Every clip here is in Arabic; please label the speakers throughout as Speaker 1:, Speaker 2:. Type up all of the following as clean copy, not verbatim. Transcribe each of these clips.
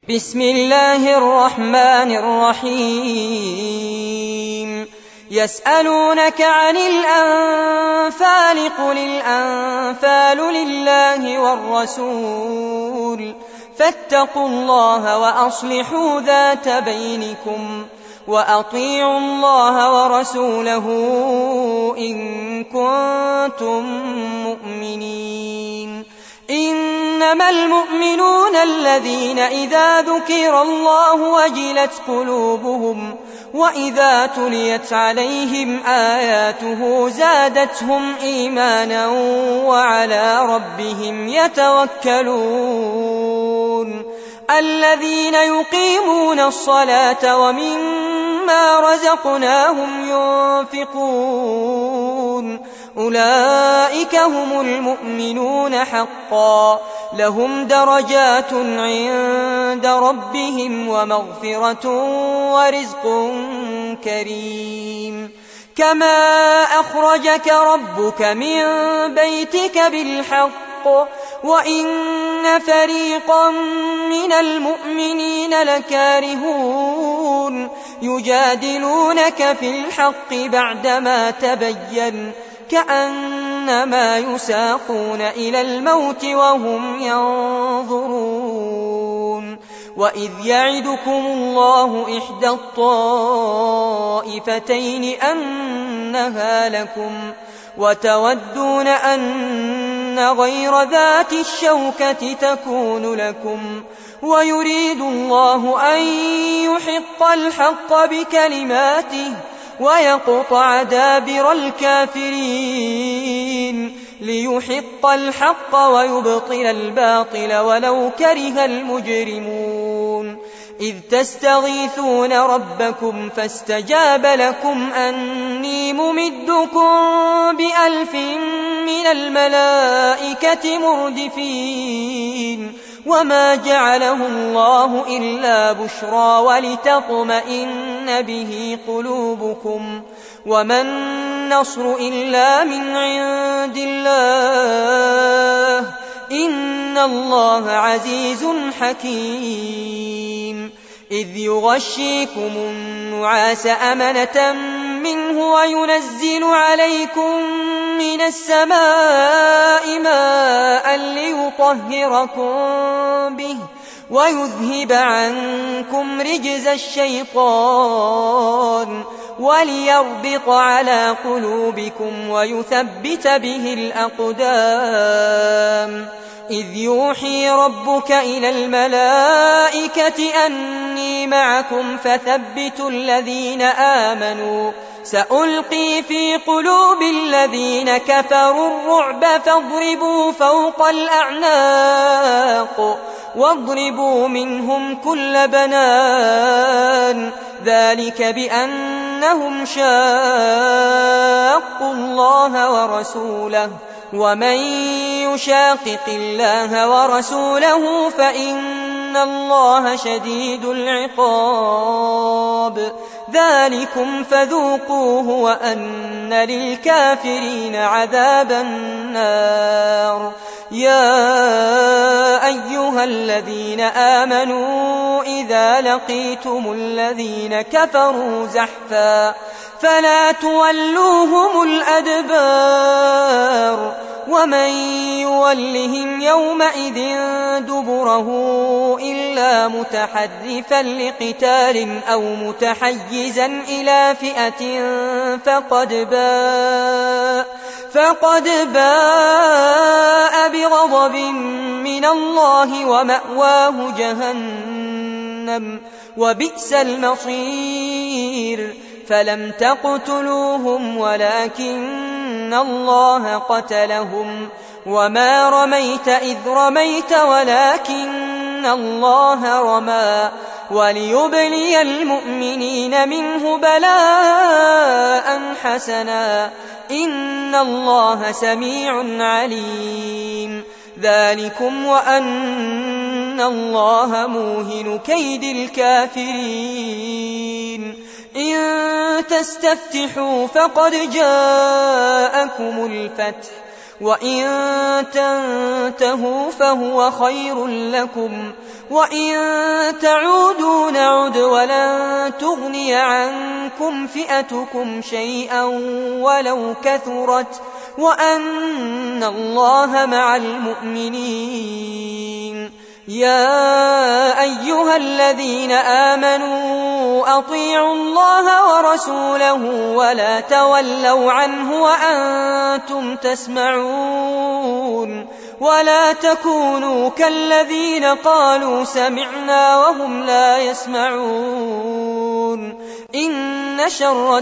Speaker 1: بسم الله الرحمن الرحيم يسألونك عن الأنفال قل الأنفال لله والرسول فاتقوا الله وأصلحوا ذات بينكم وأطيعوا الله ورسوله إن كنتم مؤمنين إنما المؤمنون الذين إذا ذكر الله وجلت قلوبهم وإذا تليت عليهم آياته زادتهم إيمانا وعلى ربهم يتوكلون الذين يقيمون الصلاة ومما رزقناهم ينفقون أولئك هم المؤمنون حقا لهم درجات عند ربهم ومغفرة ورزق كريم كما أخرجك ربك من بيتك بالحق وإن فريقا من المؤمنين لكارهون يجادلونك في الحق بعدما تبين كأنما يساقون إلى الموت وهم ينظرون وإذ يعدكم الله إحدى الطائفتين أنها لكم وتودون أن غير ذات الشوكة تكون لكم ويريد الله أن يحق الحق بكلماته ويقطع دابر الكافرين ليحق الحق ويبطل الباطل ولو كره المجرمون إذ تستغيثون ربكم فاستجاب لكم أني ممدكم ب1000 من الملائكة مردفين وما جعله الله إلا بشرى ولتطمئن به قلوبكم وما النصر إلا من عند الله إن الله عزيز حكيم إذ يغشيكم النعاس أمنة منه وينزل عليكم من السماء ماء ليطهركم به ويذهب عنكم رجز الشيطان وليربط على قلوبكم ويثبت به الأقدام إذ يوحي ربك إلى الملائكة أني معكم فثبتوا الذين آمنوا سألقي في قلوب الذين كفروا الرعب فاضربوا فوق الأعناق واضربوا منهم كل بنان ذلك بأنهم شاقوا الله ورسوله ومن يشاقق الله ورسوله فإن الله شديد العقاب ذلكم فذوقوه وأن للكافرين عذاب النار يا أيها الذين آمنوا إذا لقيتم الذين كفروا زحفا فلا تولوهم الأدبار ومن يولهم يومئذ دبره إلا متحرفا لقتال أو متحيزا إلى فئة فقد باء بغضب من الله ومأواه جهنم وبئس المصير فلم تقتلوهم ولكن الله قتلهم وما رميت إذ رميت ولكن الله رمى وليبلي المؤمنين منه بلاء حسنا إن الله سميع عليم ذلكم وأن الله موهن كيد الكافرين إن تستفتحوا فقد جاءكم الفتح وإن تنتهوا فهو خير لكم، وإن تعودوا نعد ولن تغني عنكم فئتكم شيئا ولو كثرت، وأن الله مع المؤمنين. يا أيها الذين آمنوا أطيعوا الله ورسوله ولا تولوا عنه وأنتم تسمعون، ولا تكونوا كالذين قالوا سمعنا وهم لا يسمعون. إن شر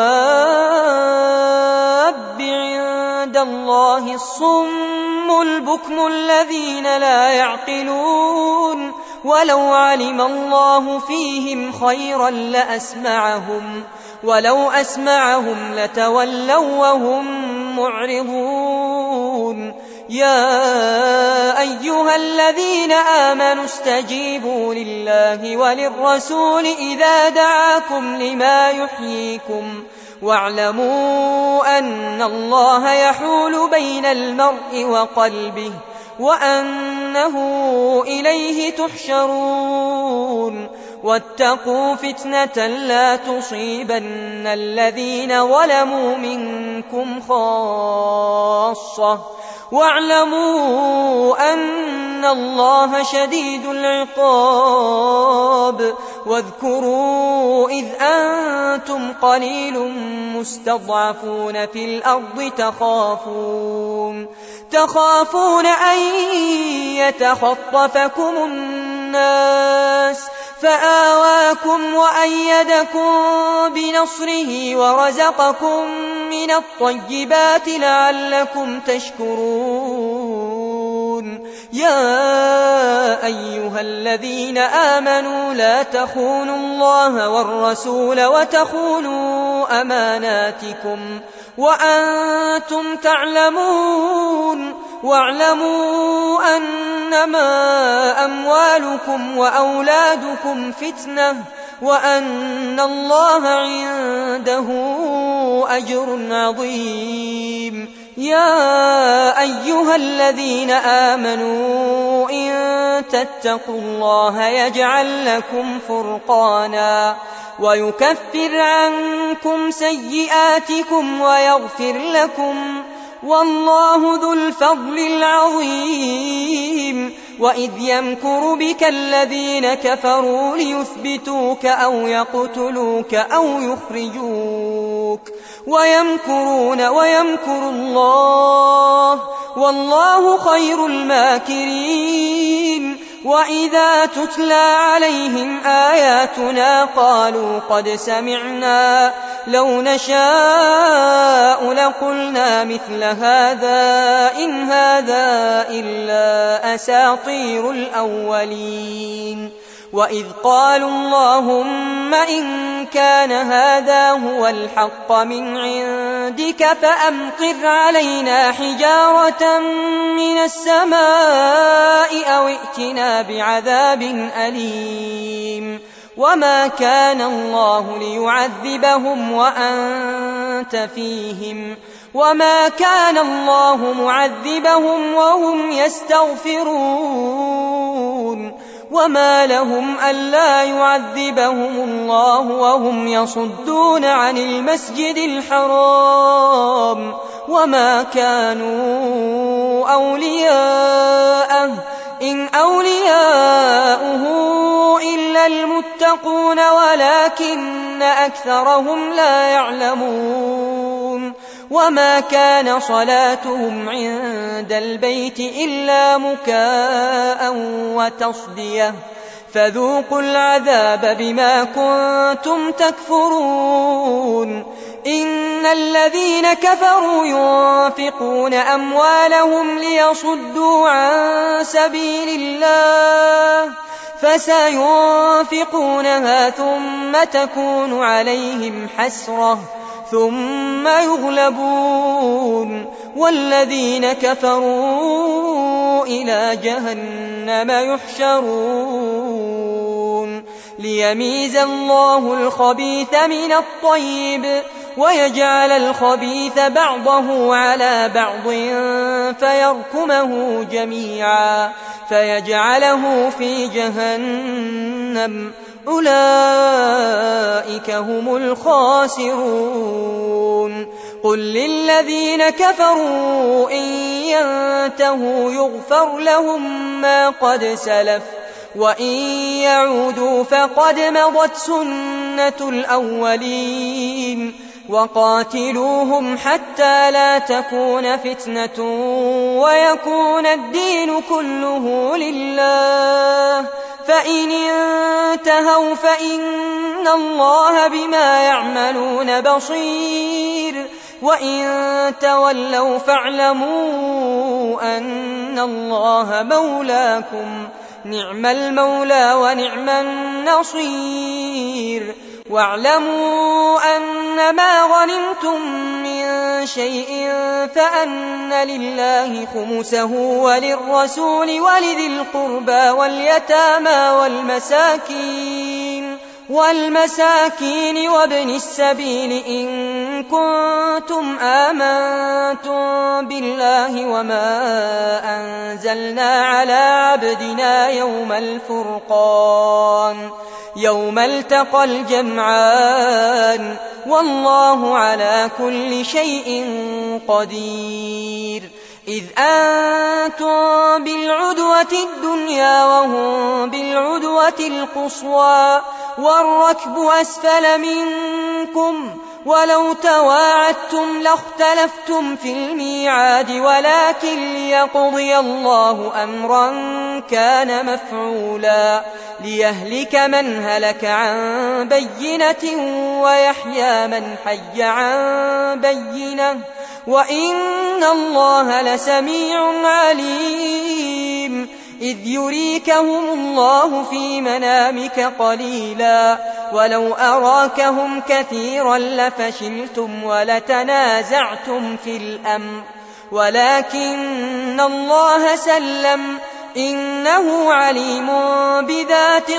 Speaker 1: الدواب عند الله الصم البكم الذين لا يعقلون، ولو علم الله فيهم خيرا لأسمعهم، ولو أسمعهم لتولوا وهم معرضون. يا أيها الذين آمنوا استجيبوا لله وللرسول إذا دعاكم لما يحييكم، واعلموا أن الله يحول بين المرء وقلبه وأنه إليه تحشرون. واتقوا فتنة لا تصيبن الذين ظلموا منكم خاصة، واعلموا أن الله شديد العقاب. واذكروا إذ أنتم قليل مستضعفون في الأرض تخافون أن يتخطفكم الناس فآواكم وأيدكم بنصره ورزقكم من الطيبات لعلكم تشكرون. يا أيها الذين آمنوا لا تخونوا الله والرسول وتخونوا أماناتكم وأنتم تعلمون. واعلموا أنما أموالكم وأولادكم فتنة وأن الله عنده أجر عظيم. يا أيها الذين آمنوا إن تتقوا الله يجعل لكم فرقانا ويكفر عنكم سيئاتكم ويغفر لكم، والله ذو الفضل العظيم. وإذ يمكر بك الذين كفروا ليثبتوك أو يقتلوك أو يخرجوك ويمكرون ويمكر الله والله خير الماكرين. وإذا تتلى عليهم آياتنا قالوا قد سمعنا لو نشاء لقلنا مثل هذا إن هذا إلا أساطير الأولين. وإذ قالوا اللهم إن كان هذا هو الحق من عندك فأمطر علينا حجارة من السماء أو ائتنا بعذاب أليم. وما كان الله ليعذبهم وأنت فيهم وما كان الله معذبهم وهم يستغفرون. وما لهم ألا يعذبهم الله وهم يصدون عن المسجد الحرام وما كانوا أولياءه إن أولياؤه إلا المتقون ولكن أكثرهم لا يعلمون. وما كان صلاتهم عند البيت إلا مكاء وتصدية فذوقوا العذاب بما كنتم تكفرون. إن الذين كفروا ينفقون أموالهم ليصدوا عن سبيل الله فسينفقونها ثم تكون عليهم حسرة ثم يغلبون والذين كفروا إلى جهنم يحشرون ليميز الله الخبيث من الطيب ويجعل الخبيث بعضه على بعض فيركمه جميعا فيجعله في جهنم أولئك هم الخاسرون قل للذين كفروا إن ينتهوا يغفر لهم ما قد سلف وإن يعودوا فقد مضت سنة الأولين وقاتلوهم حتى لا تكون فتنة ويكون الدين كله لله فإن انتهوا فإن الله بما يعملون بصير وإن تولوا فاعلموا أن الله مولاكم نعم المولى ونعم النصير واعلموا أن ما غنمتم من شيء فأن لله خمسه وللرسول ولذي القربى واليتامى والمساكين وابن السبيل إن كنتم آمنتم بالله وما أنزلنا على عبدنا يوم الفرقان يوم التقى الجمعان والله على كل شيء قدير إذ أنتم بالعدوة الدنيا وهم بالعدوة القصوى والركب أسفل منكم ولو تواعدتم لاختلفتم في الميعاد ولكن ليقضي الله أمرا كان مفعولا ليهلك من هلك عن بينة ويحيى من حي عن بينة وإن الله لسميع عليم إذ يريكهم الله في منامك قليلا ولو أراكهم كثيرا لفشلتم ولتنازعتم في الأمر ولكن الله سلم إنه عليم بذات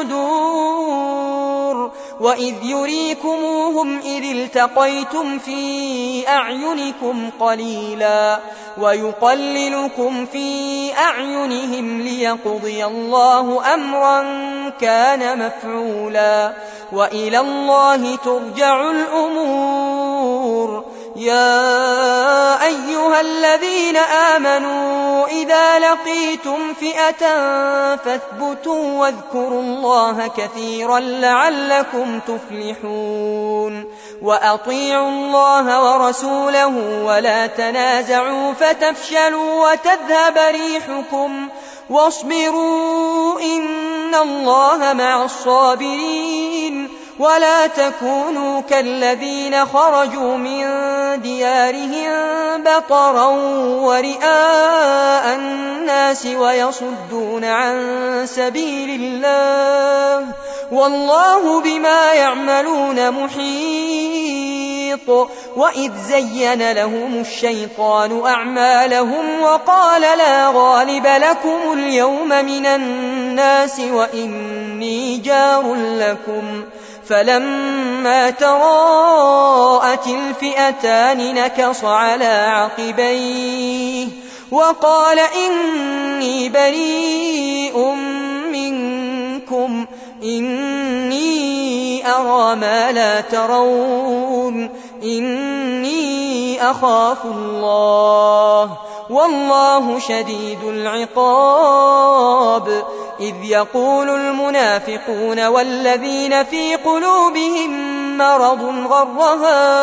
Speaker 1: الصدور وإذ يريكموهم إذ التقيتم في أعينكم قليلا ويقللكم في أعينهم ليقضي الله أمرا كان مفعولا وإلى الله ترجع الأمور يا أيها الذين آمنوا إذا لقيتم فئة فاثبتوا واذكروا الله كثيرا لعلكم تفلحون وأطيعوا الله ورسوله ولا تنازعوا فتفشلوا وتذهب ريحكم واصبروا إن الله مع الصابرين ولا تكونوا كالذين خرجوا من ديارهم بطرا ورئاء الناس ويصدون عن سبيل الله والله بما يعملون محيط وإذ زين لهم الشيطان أعمالهم وقال لا غالب لكم اليوم من الناس وإني جار لكم فلما تراءت الفئتان نكص على عقبيه وقال إني بريء منكم إني أرى ما لا ترون إني أخاف الله والله شديد العقاب إذ يقول المنافقون والذين في قلوبهم مرض غر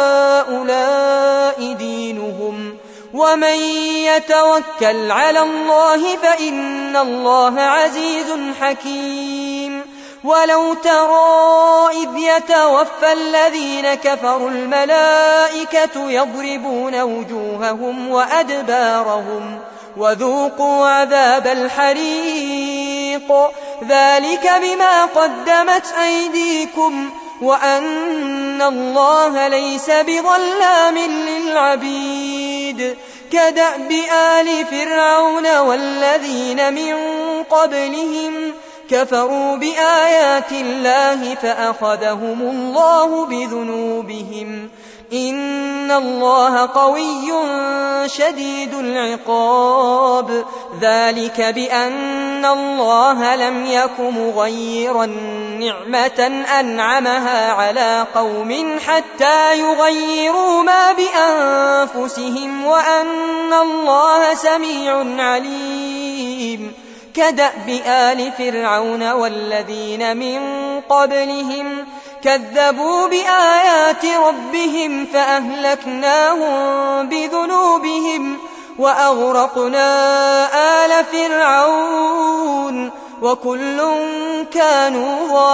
Speaker 1: هؤلاء دينهم ومن يتوكل على الله فإن الله عزيز حكيم ولو ترى إذ يتوفى الذين كفروا الملائكة يضربون وجوههم وأدبارهم وذوقوا عذاب الحريق ذلك بما قدمت أيديكم وأن الله ليس بظلام للعبيد كدأب آل فرعون والذين من قبلهم كفروا بآيات الله فأخذهم الله بذنوبهم إن الله قوي شديد العقاب ذلك بأن الله لم يك مغيرا نعمة أنعمها على قوم حتى يغيروا ما بأنفسهم وأن الله سميع عليم كدأب آل فرعون والذين من قبلهم كذبوا بآيات ربهم فأهلكناهم بذنوبهم وأغرقنا آل فرعون وكل كانوا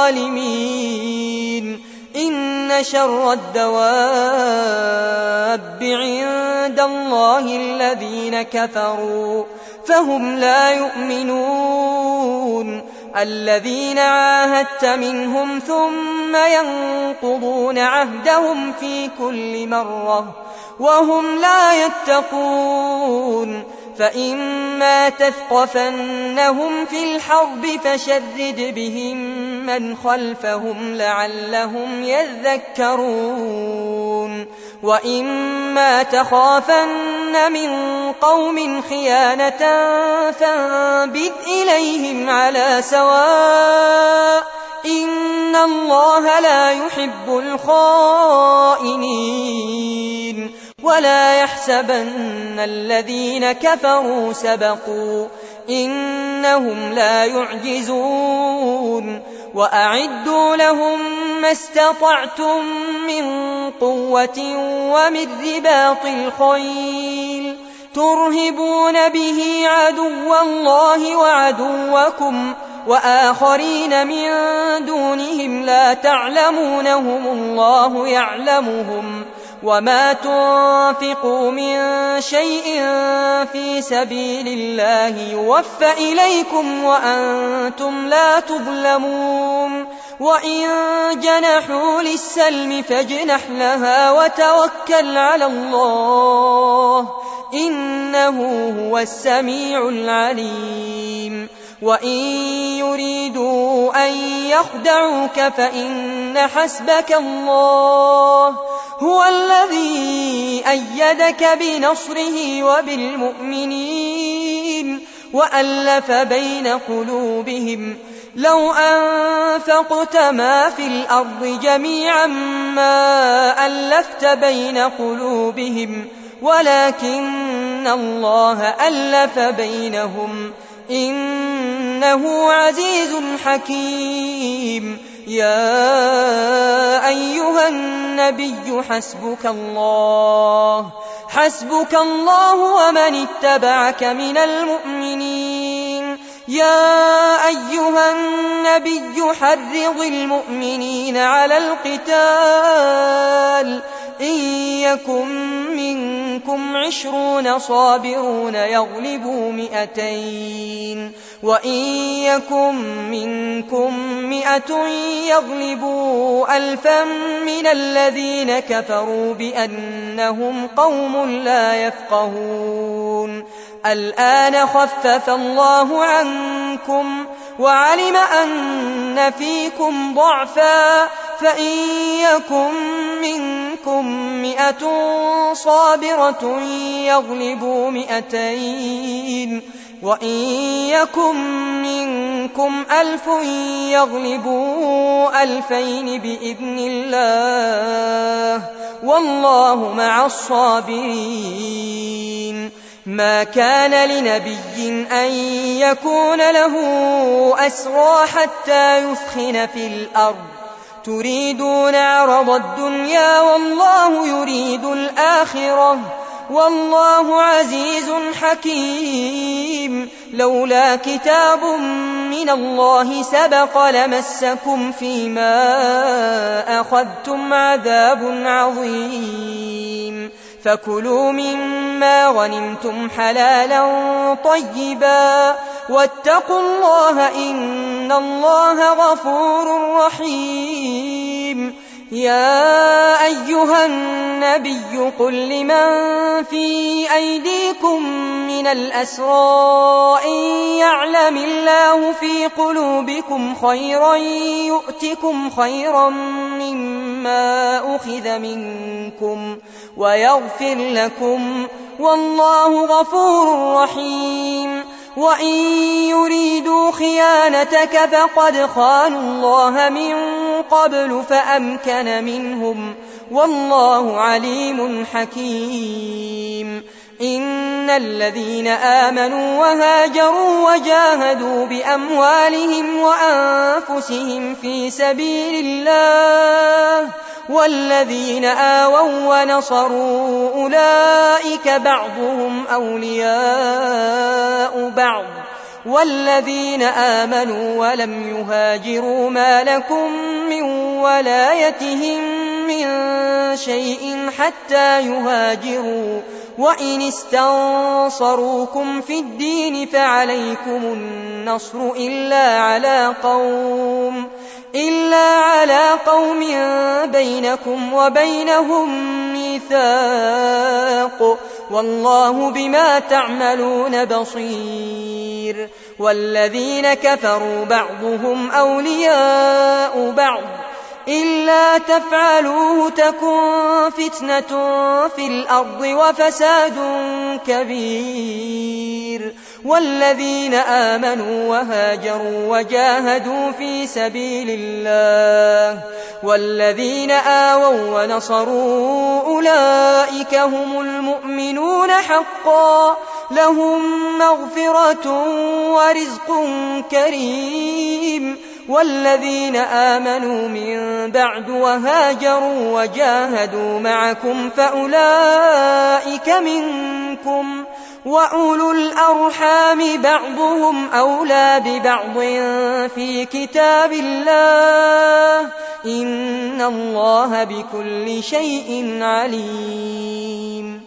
Speaker 1: ظالمين إن شر الدواب عند الله الذين كفروا فهم لا يؤمنون الذين عاهدت منهم ثم ينقضون عهدهم في كل مرة وهم لا يتقون فإما تثقفنهم في الحرب فشرد بهم من خلفهم لعلهم يذكرون وإما تخافن من قوم خيانة فانبذ إليهم على سواء إن الله لا يحب الخائنين ولا يحسبن الذين كفروا سبقوا إنهم لا يعجزون وأعدوا لهم ما استطعتم من قوة ومن رباط الخيل ترهبون به عدو الله وعدوكم وآخرين من دونهم لا تعلمونهم الله يعلمهم وما تنفقوا من شيء في سبيل الله يوفى إليكم وأنتم لا تظلمون وإن جنحوا للسلم فاجنح لها وتوكل على الله إنه هو السميع العليم وإن يريدوا أن يخدعوك فإن حسبك الله هو الذي أيدك بنصره وبالمؤمنين وألف بين قلوبهم لو أنفقت ما في الأرض جميعا ما ألفت بين قلوبهم ولكن الله ألف بينهم إنه عزيز حكيم يا أيها النبي حسبك الله ومن اتبعك من المؤمنين يا أيها النبي حرض المؤمنين على القتال إن يكن منكم 20 صابرون يغلبوا 200 وإن يكن منكم 100 يغلبوا 1000 من الذين كفروا بأنهم قوم لا يفقهون الآن خفف الله عنكم وعلم أن فيكم ضعفا فإن يكن منكم 100 صابرة يغلبوا 200 وإن يكن منكم 1000 يغلبوا 2000 بإذن الله والله مع الصابرين ما كان لنبي أن يكون له أسرى حتى يثخن في الأرض تريدون عرض الدنيا والله يريد الآخرة والله عزيز حكيم لولا كتاب من الله سبق لمسكم فيما أخذتم عذاب عظيم فكلوا مما غنمتم حلالا طيبا واتقوا الله إن الله غفور رحيم يا أيها النبي قل لمن في أيديكم من الأسرى إن يعلم الله في قلوبكم خيرا يؤتكم خيرا مما أخذ منكم ويغفر لكم والله غفور رحيم. وإن يريدوا خيانتك فقد خانوا الله من قبل فأمكن منهم والله عليم حكيم. إن الذين آمنوا وهاجروا وجاهدوا بأموالهم وأنفسهم في سبيل الله والذين آووا ونصروا أولئك بعضهم أولياء بعض والذين آمنوا ولم يهاجروا ما لكم من ولايتهم من شيء حتى يهاجروا وإن استنصروكم في الدين فعليكم النصر إلا على قوم بينكم وبينهم ميثاق والله بما تعملون بصير. والذين كفروا بعضهم أولياء بعض إلا تفعلوه تكن فتنة في الأرض وفساد كبير. والذين آمنوا وهاجروا وجاهدوا في سبيل الله والذين آووا ونصروا أولئك هم المؤمنون حقا لهم مغفرة ورزق كريم. والذين آمنوا من بعد وهاجروا وجاهدوا معكم فأولئك منكم وأولو الأرحام بعضهم أولى ببعض في كتاب الله إن الله بكل شيء عليم.